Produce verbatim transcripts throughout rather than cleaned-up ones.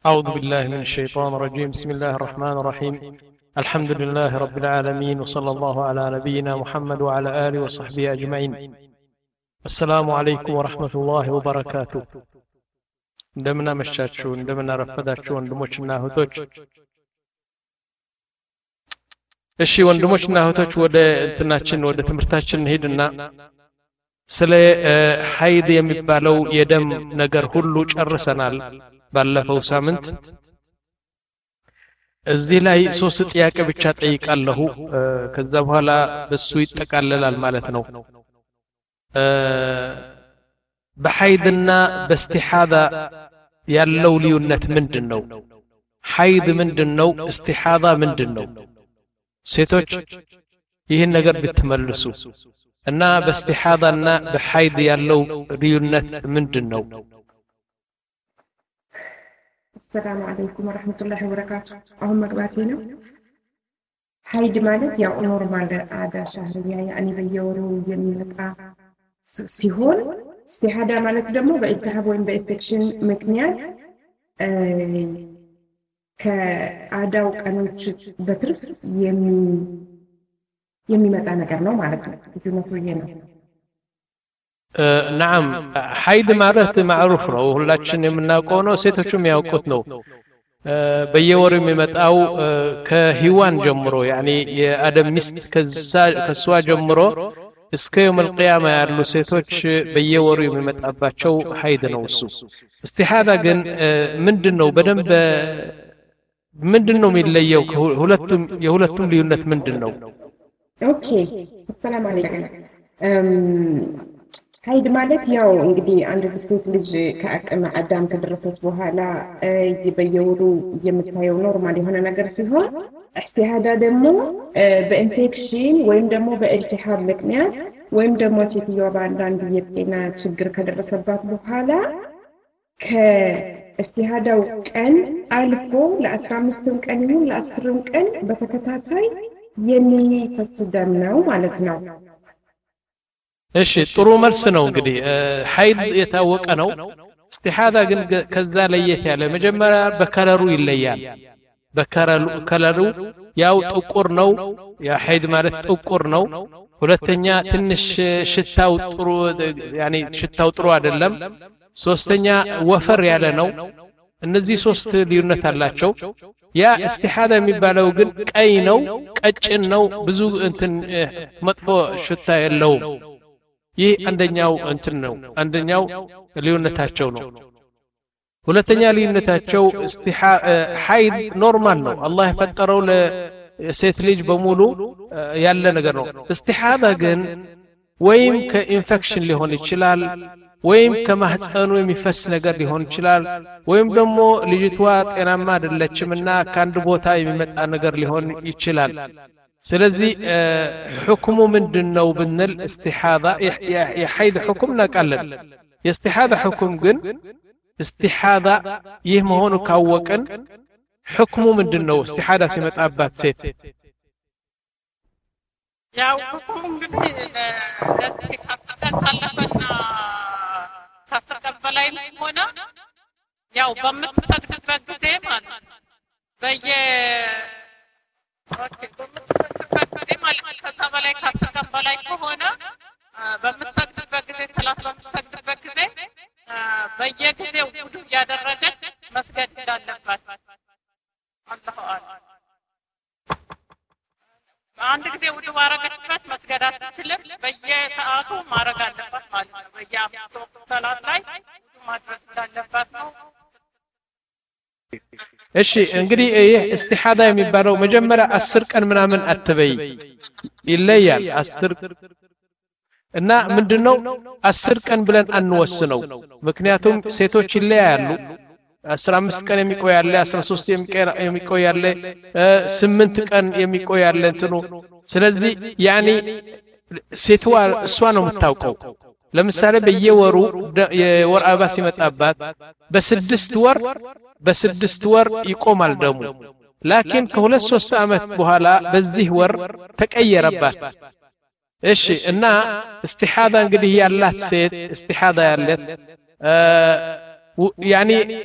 أعوذ بالله من الشيطان الرجيم بسم الله الرحمن الرحيم الحمد لله رب العالمين وصلى الله على نبينا محمد وعلى آله وصحبه أجمعين السلام عليكم ورحمة الله وبركاته እንደምን አመሻችሁ እንደምን አረፈዳችሁ ወንድሞችና እህቶች እሺ ወንድሞችና እህቶች ወደ እንትናችን ወደ ትምህርታችን እንሄድና ስለ ሐይድ የሚባለው የደም ነገር ሁሉ ጨርሰናል ባለፈው ሳምንት እዚህ ላይ ሶስት ጥያቄ ብቻ ጠይቃለሁ ከዛ በኋላ በሱ ይጠቃለላል ማለት ነው በሐይድና በእስቲሃዳ ያለው ልዩነት ምንድነው ሐይድ ምንድነው እስቲሃዳ ምንድነው ሴቶች ይህን ነገር ብትመልሱ እና በእስቲሃዳና በሐይድ ያለው ልዩነት ምንድነው السلام عليكم ورحمة الله وبركاته أهم مقباتينا حيد مالت يا نورمال عادة شهرية يعني بيورو يميلتا سيهون استحادة مالت دمو بإلتهاب وين بإنفكشن مكنيات اه كعادة وكانوش بترف يمي يمي متانا كرنو مالتنا يمي أه نعم حيد معرفت معروف ነው ሁላችን የምናውቀው ነው ሴቶችም ያውቁት ነው በየወሩ የሚመጣው ከህዋን ጀምሮ يعني የአደም ሚስት ከሷ ጀምሮ እስከ يوم القيامه ያሉ ሴቶች በየወሩ የሚመጣባቸው حيد ነው እሱ استحاضه ግን ምንድነው በደንብ ምንድነው የሚለየው ሁለቱም የሁለቱም ልዩነት ምንድነው ኦኬ ሰላም አለይኩም حيد ማለት ያው እንግዲህ አንድ ሴት ልጅ ከአቅመ አዳም ከደረሰች በኋላ ይበየውሩ የምታየው ኖርማል የሆነ ነገር ሲሆን استحاضة ደግሞ በኢንፌክሽን ወይም ደግሞ በኢልቲሃብ ምክንያት ወይም ደግሞ ሴትየዋ በአንዳንድ የጤና ችግር ከደረሰባት በኋላ ከእስቲሃዳው ቀን አልፎ ለ15 ቀን ይሁን ለ10 ቀን በተከታታይ የሚፈስ ደም ነው ማለት ነው እሺ ጥሩ መልስ ነው እንግዲህ ሐይድ የታወቀ ነው استحاضة ግን ከዛ ለየት ያለ መጀመሪያ በከለሩ ይለያል በከለሩ ከለሩ ያው ጥቁር ነው ያ ሐይድ ማለት ጥቁር ነው ሁለተኛ ትንሽ ሽታው ጥሩ يعني ሽታው ጥሩ አይደለም ሶስተኛ ወፈር ያለ ነው እነዚህ ሶስት ልዩነት አላቸው ያ استحاضة የሚባለው ግን ቀይ ነው ቀጭን ነው ብዙ እንትን መጥፎ ሽታ የለውም ይህ አንደኛው እንትን ነው አንደኛው ልዩነታቸው ነው ሁለተኛ ልዩነታቸው ሐይድ ኖርማል ነው አላህ የፈጠረው ለሴት ልጅ በሙሉ ያለ ነገር ነው استحاضة ግን ወይም ከኢንፌክሽን ሊሆን ይችላል ወይም ከማህፀኑ የሚፈስ ነገር ሊሆን ይችላል ወይም ደግሞ ልጅቷ ጤናማ አይደለችምና ከአንድ ቦታ የሚመጣ ነገር ሊሆን ይችላል ስለዚህ ሁክሙ ምንድነው ብንል استحاضة የሐይድ ሁክም ነቃለን የእስቲሃዳ ሁክም ግን استحاضة ይህ መሆኑ ካወቀን ሁክሙ ምንድነው استحاضة ሲመጣባት ሴት ያው ሁክሙ እንግዲህ ለዚህ ካስተካከለና ካስተካከለ ሆነ ያው በምትሰግድበት ጊዜ ማለት በየ ኦኬ በምትሰግድበት ጊዜ ማለት ከዛ በላይ ካስተካከለ በላይ ከሆነ በምትሰግድበት ጊዜ ሰላት በምትሰግድበት ጊዜ በየጊዜው ውዱ ያደረገች መስገድ እንዳለባት አላሁ አክበር አንድ ጊዜ ውዱ ማረጋችበት መስገድ አትችልም በየሰዓቱ ማረግ አለባት ማለት ነው በየአምስት ወቅት ሰላት ላይ ውዱ ማድረግ እንዳለባት ነው እሺ እንግዲህ ይህ استحاضة የሚባለው መጀመሪያ አስር ቀን ምናምን አትበይ ይለያል አስር እና ምንድነው አስር ቀን ብለን አንወስነው ምክንያቱም ሴቶች ይለያያሉ አስራ አምስት ቀን የሚቆይ ያለ አስራ ሶስት የሚቆይ ያለ ስምንት ቀን የሚቆይ ያለ እንትኑ ስለዚህ يعني ሴትዋ እሷ ነው የምታውቀው ለምሳሌ በየወሩ የወር አበባ ሲመጣባት በስድስት ወር በስድስት ወር ይቆማል ደሙ ላኪን ከሁለት ሶስት አመት በኋላ በዚህ ወር ተቀየረባት እሺ እና استحاضة እንግዲህ ያላት ሴት استحاضة ያለት يعني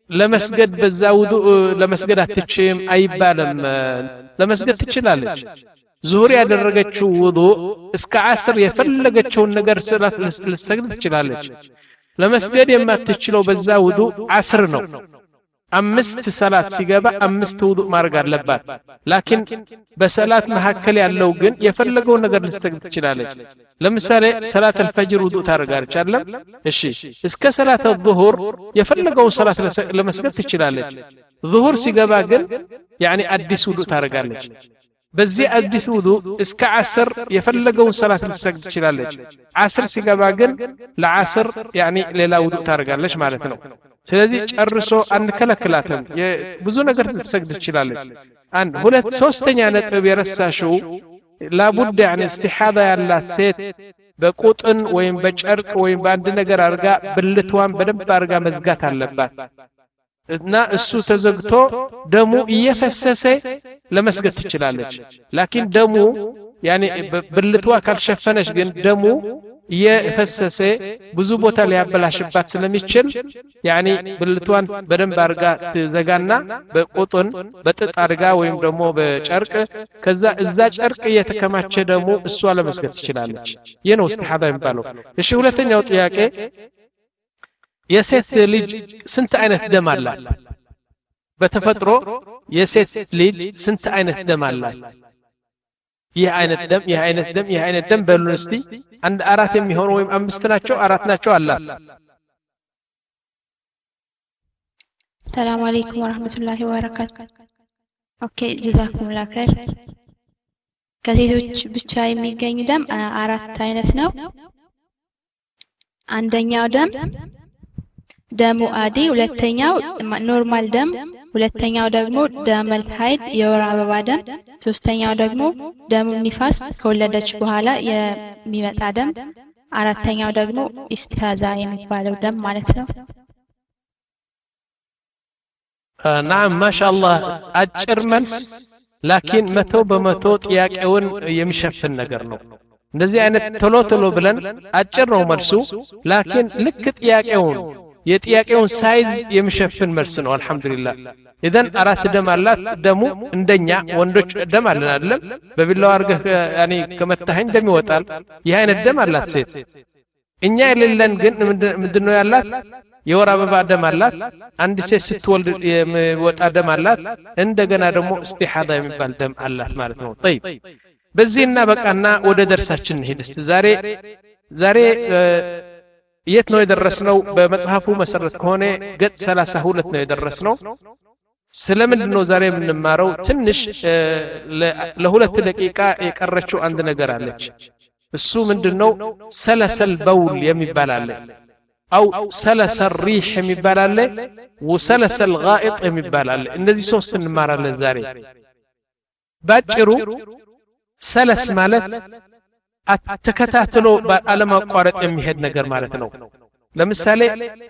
ለመስገድ በዛ ውዱእ ለመስገድ አትችም አይባልም ለመስገድ ትችላለች ዙሁር ያደረገችው ውዱእ እስከ ዓስር የፈለገችውን ነገር ሰላት ልትሰግድ ትችላለች ለመስገድ የማትችለው በዛ ውዱእ ዓስር ነው አምስት ሰላት ሲገባ አምስት ውዱእ ማድረግ አለባት ላኪን በሰላት መሐከል ያለው ግን የፈለገው ነገር ልትሰግድ ትችላለች ለምሳሌ ሰላት አልፈጅር ውዱእ ታደርጋለች አይደል እሺ እስከ ሰላት الظهر የፈለገው ሰላት ለመስገድ ትችላለች ظهر ሲገባ ግን يعني አዲስ ውዱእ ታደርጋለች በዚህ አዲስ ውዱእ እስከ ዓስር የፈለገው ሰላት ልትሰግድ ትችላለች ዓስር ሲገባ ግን ለዓስር يعني ሌላ ውዱእ ታደርጋለች ማለት ነው ስለዚህ ጨርሶ አንከለክላትም ብዙ ነገር ልትሰግድ ትችላለች አንድ ሁለት ሶስተኛ ነጥብ የረሳሽው لابد يعني استحاضة ያላት ሴት በቁጥን ወይም በጨርቅ ወይም በአንድ ነገር አርጋ ብልቷን በደንብ አርጋ መዝጋት አለባት እና እሱ ተዘግቶ ደሙ እየፈሰሰ ለመስገድ ትችላለች ላኪን ደሙ يعني ብልቷ ካልሸፈነች ግን ደሙ እየፈሰሰ ብዙ ቦታ ሊያበላሽባት ስለሚችል يعني ብልቷን በደንብ አርጋ ትዘጋና በቁጥን በጥጥ አርጋ ወይም ደግሞ በጨርቅ ከዛ እዛ ጨርቅ እየተከማቸ ደሙ እሷ ለመስገድ ትችላለች ይሄ ነው استحاضة የሚባለው እሺ ሁለተኛው ጥያቄ የሴት ልጅ ስንት አይነት ደም አላት በተፈጥሮ የሴት ልጅ ስንት አይነት ደም አላት ይህ አይነት ደም ይህ አይነት ደም ይህ አይነት ደም በሉን እስቲ አንድ አራት የሚሆኑ ወይም አምስት ናቸው አራት ናቸው አላት ሰላም አለይኩም ወራህመቱላሂ ወበረካቱ ኦኬ ጀዛኩም ላህ ኸይር ከሴቶች ብቻ የሚገኝ ደም አራት አይነት ነው አንደኛው ደም ደሙ አዲ ሁለተኛው ኖርማል ደም ሁለተኛው ደግሞ ደመል ሀይድ የወር አበባ ደም ሶስተኛው ደግሞ ደሙ ንፋስ ከወለደች በኋላ የሚመጣ ደም አራተኛው ደግሞ ኢስቲሃዛ የሚባለው ደም ማለት ነው نعم ما شاء الله አጭር መልስ ላኪን መቶ በመቶ ጥያቄውን የሚሸፍን ነገር ነው እንደዚህ አይነት ቶሎ ቶሎ ብለን አጭር ነው መልሱ ላኪን ልክ ጥያቄውን የጥያቄውን ሳይዝ የሚሸፍን መልስ ነው አልহামዱሊላህ ኢደን አራት ደም አላት ደሙ እንደኛ ወንዶች ደም አለን አይደለም በቢላው አርገህ ያኒ ከመታኸኝ ደም ይወጣል ይህ አይነት ደም አላት ሴት እኛ የሌለን ግን ምንድነው ያላት የወር አበባ ደም አላት አንድ ሴት ስትወልድ የሚወጣ ደም አላት እንደገና ደግሞ ኢስቲሃዳ የሚባል ደም አላት ማለት ነው طيب በዚህና በቃና ወደ ደርሳችን ሄድ እስቲ ዛሬ ዛሬ የት ነው የደረስነው በመጽሐፉ መሰረት ከሆነ ገጽ ሰላሳ ሁለት ነው የደረስነው ስለምንድን ነው ዛሬ የምንማረው ትንሽ ለሁለት ደቂቃ የቀረችው አንድ ነገር አለች እሱ ምንድነው ሰለሰል በውል የሚባል አለ አው ሰለሰል ሪህ የሚባል አለ ወሰለሰል ጋኢጥ የሚባል አለ እነዚህ ሶስት እንማራለን ዛሬ ባጭሩ ሰለስ ማለት ተከታትሎ በአለም አቋራጭ የሚሄድ ነገር ማለት ነው ለምሳሌ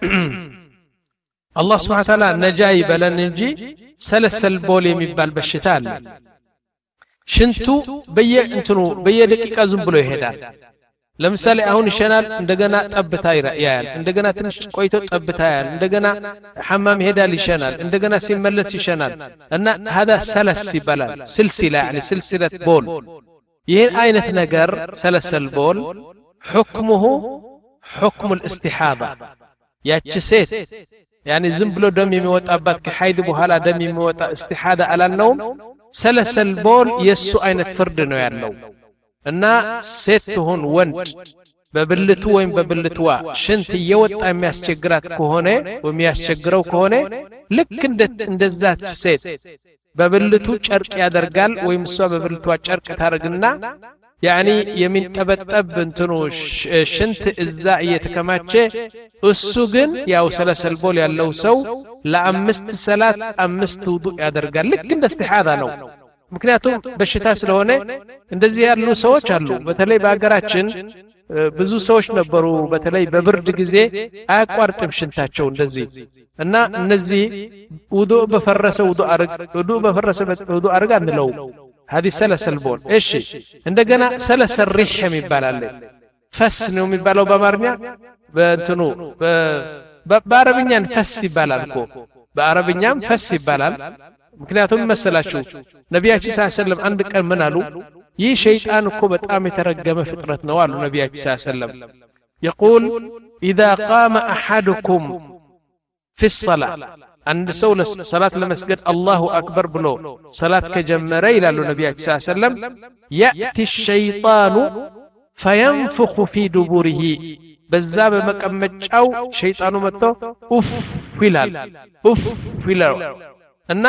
አላህ Subhanahu Wa Ta'ala ነጃ ይበለን እንጂ ሰለሰል ቦል የሚባል በሽታ አለ ሽንቱ በየእንትኑ በየደቂቃ ዝም ብሎ ይሄዳል ለምሳሌ አሁን ይሸናል እንደገና ጠብታ ያያል እንደገና ትንሽ ቆይቶ ጠብታ ያያል እንደገና ሐማም ይሄዳል ይሸናል እንደገና ሲመለስ ይሸናል እና هذا ሰለስ ይባላል ስልሲላ يعني سلسله بول ይሄን አይነት ነገር ሰለሰል ቦል حكمه حكم الاستحاضه ያቺ ሴት يعني ዝም ብሎ ደም የሚወጣባት ከሐይድ በኋላ ደም የሚወጣ استحاضه አላልነውም ሰለሰል ቦል የሱ አይነት ፍርድ ነው ያለው እና ሴት ትሆን ወንድ በብልቱ ወይም በብልትዋ ሽንት እየወጣ የሚያስቸግራት ከሆነ ወይም ያስቸግረው ከሆነ ልክ እንደዛች ሴት በብልቱ ጨርቅ ያደርጋል ወይም እሷ በብልቷ ጨርቅ ታርግና يعني የሚንጠበጠብ እንትኑ ሽንት እዛ እየተከማቸ እሱ ግን ያው ሰለሰል ቦል ያለው ሰው ለአምስት ሰላት አምስት ውዱእ ያደርጋል ልክ እንደ استحاضة ነው ምክንያቱም በሽታ ስለሆነ እንደዚህ ያሉ ሰዎች አሉ በተለይ በአገራችን ብዙ ሰዎች ነበሩ በተለይ በብርድ ጊዜ አያቋርጥም ሽንታቸው እንደዚህ እና እነዚህ ውዱእ በፈረሰ ውዱእ አርግ ውዱእ በፈረሰ ውዱእ አርግ አንለው هذه سلسل بول ايش እንደገና ሰለሰል ሪህ የሚባላል ፈስ ነው የሚባለው በአማርኛ በእንትኑ በአረብኛ ፈስ ይባላል እኮ በአረብኛም ፈስ ይባላል ምክንያቱም መሰላችሁ ነብያችን ሰለላሁ ዐለይሂ ወሰለም አንድ ቀን ምን አሉ ይህ ሸይጣን እኮ በጣም የተረገመ ፍጥረት ነው አሉ ነብያችን ሰለላሁ ዐለይሂ ወሰለም يقول إذا قام أحدكم في الصلاة عند سول صلاة المسجد الله أكبر بلو صلاة كجمرة إلى النبي صلى الله عليه وسلم يأتي الشيطان فينفخ في دبره بزاب مكمجاو شيطان متو أف فلال أف فلال أن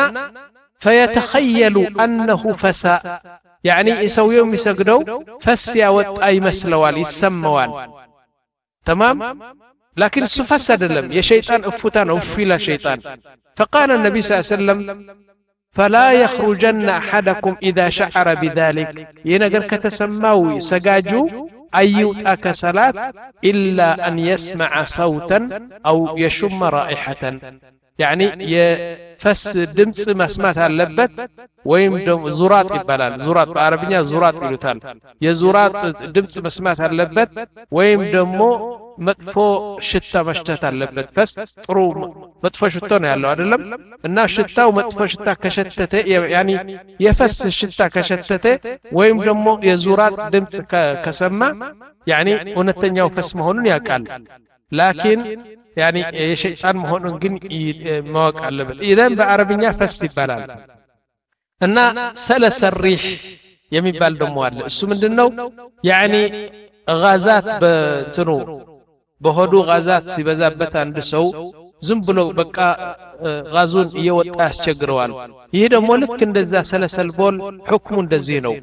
فيتخيل أنه فساء يعني يسوي يوم يسجدوا فسيا وأي مسلوال يسموال تمام لكن سفسد لم يا شيطان أفتان أفلا شيطان فقال النبي صلى الله عليه وسلم فلا يخرجن أحدكم إذا شعر بذلك ينقر كتسماوي سجاجو أيوت أكسلات إلا أن يسمع صوتا أو يشم رائحة يعني يفس دمس مسمات اللبت ويم دم زورات إبلال زورات بعربية زورات يلوتال يزورات دمس مسمات اللبت ويم دمو مطفو شتا مشتت اللبت فس طرو مطفو شتون يالله أدلم النا شتا ومطفو شتا كشتته يعني يفس شتا كشتته ويم دمو يزورات دمس كسمة يعني ونتنيا وفس مهون يقال لكن يعني شيطان مهون جن مواقع اللبت إذن بعربية فس يبلال النا سلس الريح يمي بالدموال السو من دنو يعني غازات بتنو بهدو غازات ሲበዛበት አንድ ሰው ዝም ብሎ በቃ ጋዙን እየወጣ ያስቸግረዋል ይሄ ደግሞ ልክ እንደዛ ሰለሰልቦል ሁክሙ እንደዚህ ነው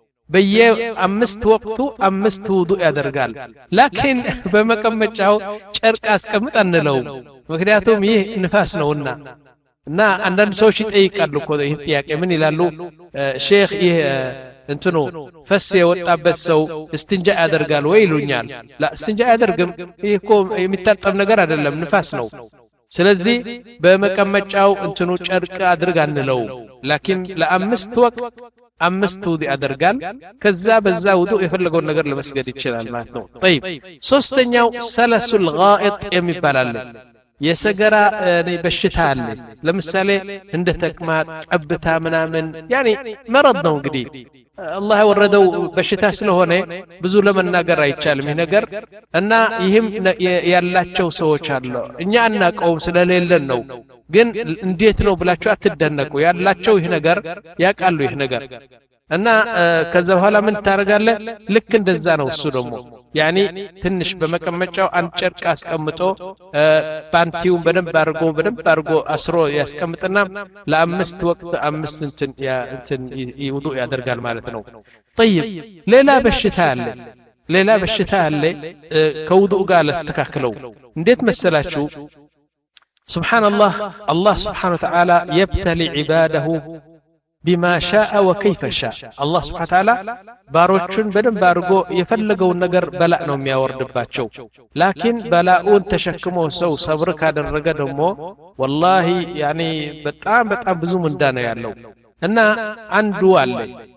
በየአምስት ወቅቱ አምስት ውዱእ ያደርጋል ላኪን በመቀመጫው ጨርቅ አስቀምጥ አንለው ምክንያቱም ይህ ንፋስ ነውና እና አንዳንድ ሰዎች ይጠይቃሉ እኮ ይሄ ጥያቄ ምን ይላሉ ሼክ ይሄ እንትኑ ፈስ የወጣበት ሰው እስቲንጃ ያደርጋል ወይ ይሉኛል ላ እስቲንጃ ያደርግም ይሄ እኮ የሚታጠብ ነገር አይደለም ንፋስ ነው ስለዚህ በመቀመጫው እንትኑ ጨርቅ አድርግ አንለው ላኪን ለአምስት ወቅት አምስት ውዱእ ያደርጋል ከዛ በዛ ውዱእ የፈለገው ነገር ለመስገድ ይችላል ማለት ነው طيب ሶስተኛው ሰለሱል ጋኢጥ የሚባላል የሰገራ በሽታ አለ ለምሳሌ እንደ ተቅማጥ ጨብታ ምናምን يعني مرض ነው እንግዲህ الله ወረደው በሽታ ስለሆነ ብዙ ለመናገር አይቻልም ይሄ ነገር እና ይሄም ያላቸው ሰዎች አሉ እኛ አናቀውም ስለሌለን ነው ግን እንዴት ነው ብላችሁ አትደነቁ ያላቸው ይሄ ነገር ያቃሉ ይሄ ነገር እና ከዛ በኋላ ምን ታረጋለህ ልክ እንደዛ ነው እሱ ደግሞ يعني ትንሽ በመቀመጫው አንድ ጨርቅ አስቀምጦ ፓንቲውን በደንብ አድርጎ በደንብ አድርጎ አስሮ ያስቀምጥና ለአምስት ወቅት አምስት እንትን ያ እንትን ውዱእ ያደርጋል ማለት ነው طيب ሌላ በሽታ አለ ሌላ በሽታ አለ ከውዱእ ጋር ለስተካክለው እንዴት መሰላችሁ سبحان الله الله سبحانه وتعالى يبتلي عباده بما شاء وكيف شاء الله سبحانه وتعالى باروچن بدن بارغو يفلغون ነገር በላእ ነው የሚያወርድባቸው ላኪን በላኡን ተሸክሞ ሰው ሰብር ካደረገ ደግሞ والله يعني በጣም በጣም ብዙ ምንዳ ነው ያለው እና አንዱ አለ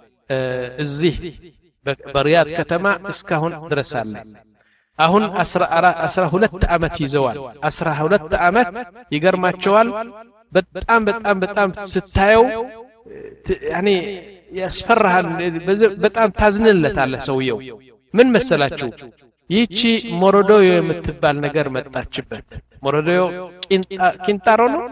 እዚህ በሪያድ ከተማ እስካሁን ድረስ አለ አሁን አስራ ሁለት አመት ይዘዋል አስራ ሁለት አመት ይገርማቸዋል በጣም በጣም በጣም ስታየው يعني ያስፈራሃል በጣም ታዝንለታለህ ሰውየው ምን መሰላችሁ ይቺ ሞሮዶዮ የምትባል ነገር መጣችበት ሞሮዶዮ ኪንታሮ ነው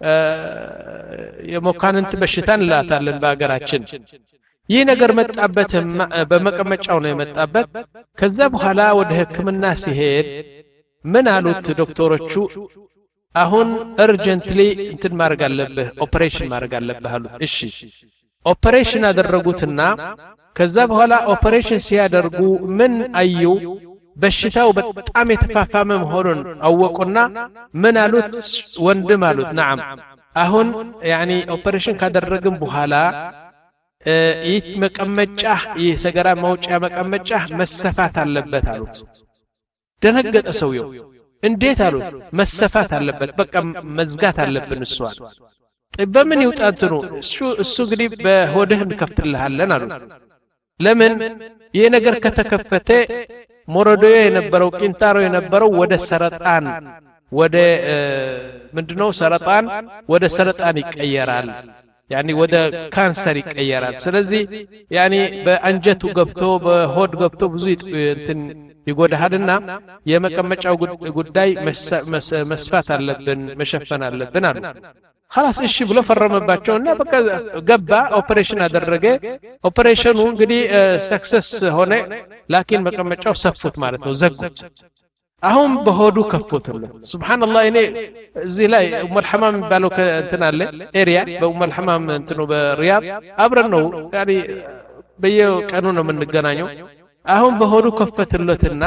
የሞካንንት በሽታን ላታለን በአገራችን ይህ ነገር መጣበት በመቀመጫው ነው የመጣበት ከዛ በኋላ ወደ ህክምና ሲሄድ ምን አሉት ዶክተሮቹ አሁን urgently እንትን ማድረግ አለብህ ኦፕሬሽን ማድረግ አለብህ አሉት እሺ ኦፕሬሽን አደረጉትና ከዛ በኋላ ኦፕሬሽን ሲያደርጉ ምን አዩ በሽታው በጣም የተፋፋመ መሆኑን አወቁና ምን አሉት ወንድም አሉት نعم አሁን يعني ኦፕሬሽን ካደረግን በኋላ ይህ መቀመጫ የሰገራ ማውጫ መቀመጫ መሰፋት አለበት አሉት ደነገጠ ሰውየው እንዴት አሉት መሰፋት አለበት በቃ መዝጋት አለብን እሷን በምን ይውጣት ነው እሱ እሱ እንግዲህ በሆድህ እንከፍትልሃለን አሉት ለምን ይሄ ነገር ከተከፈተ ሞሮዶዮ የነበረው ቂንታሮ የነበረው ወደ ሰረጣን ወደ ምንድነው ሰረጣን ወደ ሰረጣን ይቀየራል يعني ودا كانسر يقيرال ስለዚህ يعني በአንጀቱ ገብቶ በሆድ ገብቶ ብዙ እንትን ይጎዳልና የመቀመጫው ጉዳይ መስፋት አለብን መሸፈን አለብን አሉ خلاص እሺ ብሎ ፈረመባቸውና በቃ ገባ ኦፕሬሽን አደረገ ኦፕሬሽኑ እንግዲህ ሰክሰስ ሆነ ላኪን መቀመጫው ሰፍቶት ማለት ነው ዘጉት አሁን በሆዱ ከፈቱለት ሱብሃንአላህ እኔ እዚህ ላይ ኡሙል ሐማም ባለው እንትን አለ ኤሪያ በኡሙል ሐማም እንትኑ በሪያድ አብረን ነው ያኒ በየቀኑ ነው የምንገናኘው አሁን በሆዱ ከፈቱለትና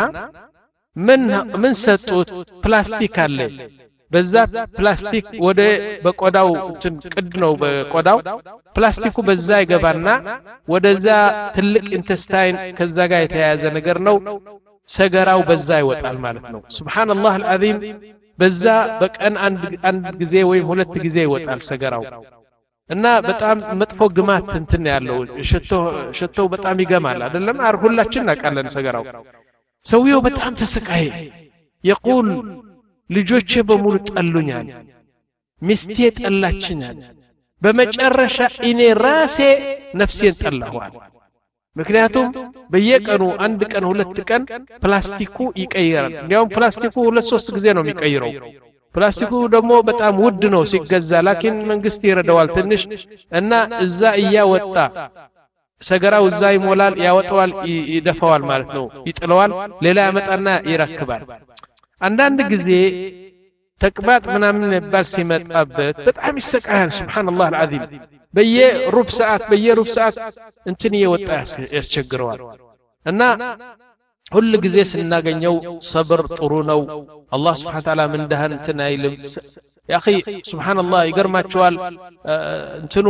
ምን ምን ሰጡት ፕላስቲክ አለ በዛ ፕላስቲክ ወደ በቆዳው እንትን ቅድ ነው በቆዳው ፕላስቲኩ በዛ ይገባና ወደዛ ትልቅ ኢንተስታይን ከዛ ጋር የተያያዘ ነገር ነው ሰገራው በዛ ይወጣል ማለት ነው ሱብሃንአላህ አልዓዚም በዛ በቀን አንድ አንድ ጊዜ ወይ ሁለት ጊዜ ይወጣል ሰገራው እና በጣም መጥፎ ግማት እንትን ያለው ሽቶ ሽቶ በጣም ይገማል አይደለም አር ሁላችን እናቃለን ሰገራው ሰውየው በጣም ተሰቃየ يقول ልጆቼ በሙሉ ጠሉኛል ሚስቴ ጠላችኛል በመጨረሻ እኔ ራሴ ነፍሴን ጠላኋል ምክንያቱም በየቀኑ አንድ ቀን ሁለት ቀን ፕላስቲኩ ይቀየራል እንዲያውም ፕላስቲኩ ሁለት ሶስት ጊዜ ነው የሚቀየረው ፕላስቲኩ ደግሞ በጣም ውድ ነው ሲገዛ ላኪን መንግስት ይረዳዋል ትንሽ እና እዛ እያወጣ ሰገራው እዛ ይሞላል ያወጣዋል ይደፋዋል ማለት ነው ይጥለዋል ሌላ ያመጣና ይረክባል አንዳንድ ጊዜ ተቅባጥ ምናምን ይባል ሲመጣበት በጣም ይሰቃያል ሱብሃንአላህ አልዓዚም በየሩብ ሰዓት በየሩብ ሰዓት እንትን ይወጣ ያስቸግረዋል እና ሁሉ ጊዜ ስናገኘው ሰብር ጥሩ ነው አላህ Subhanahu Wa Ta'ala ምን ደህን እንትን አይልም ያ اخي ሱብሃንአላህ ይገርማቸዋል እንትኑ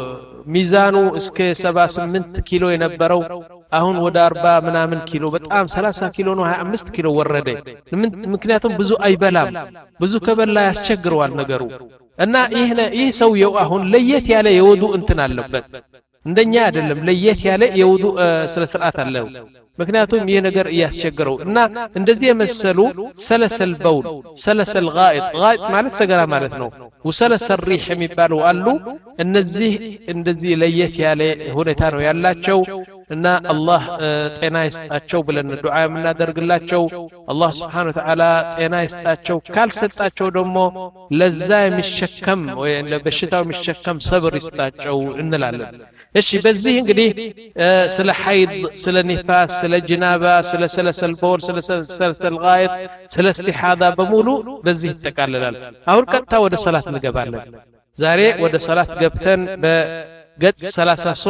ሚዛኑ እስከ ሰባ ስምንት ኪሎ የነበረው አሁን ወደ አርባ ምናምን ኪሎ በጣም ሰላሳ ኪሎ ነው ሃያ አምስት ኪሎ ወረደ ምክንያቱም ብዙ አይበላም ብዙ ከበላ ያስቸግረዋል ነገሩ እና ይሄ ይሄ ሰውየው አሁን ለየት ያለ የወዱ እንትን አለበት እንደኛ አይደለም ለየት ያለ የወዱ ስለ ስርዓት አለው ምክንያቱም ይሄ ነገር ያስቸግረው እና እንደዚህ የመሰሉ ሰለሰል በውል ሰለሰል ጋኢጥ ጋኢጥ ማለት ሰገራ ማለት ነው ወሰለሰል ሪህ የሚባሉ አሉ እነዚህ እንደዚህ ለየት ያለ ሁኔታ ነው ያላቸው እና አላህ ጤና ይስጣቸው ብለን ዱዓ የምናደርግላቸው አላህ Subhanahu Wa Ta'ala ጤና ይስጣቸው ካልሰጣቸው ደግሞ ለዛ የሚሸከም ወይ ለበሽታው የሚሸከም ሰብር ይስጣቸው እንላለን እሺ በዚህ እንግዲህ ስለ ሐይድ ስለ ኒፋስ ስለ ጅናባ ስለ ሰለሰል በውል ስለ ሰለሰል ጋኢጥ ስለ እስቲሃዳ በሙሉ በዚህ ይተካለላል አሁን ቀጥታ ወደ ሰላት እንገባለን ዛሬ ወደ ሰላት ገብተን በገጽ ሰላሳ ሶስት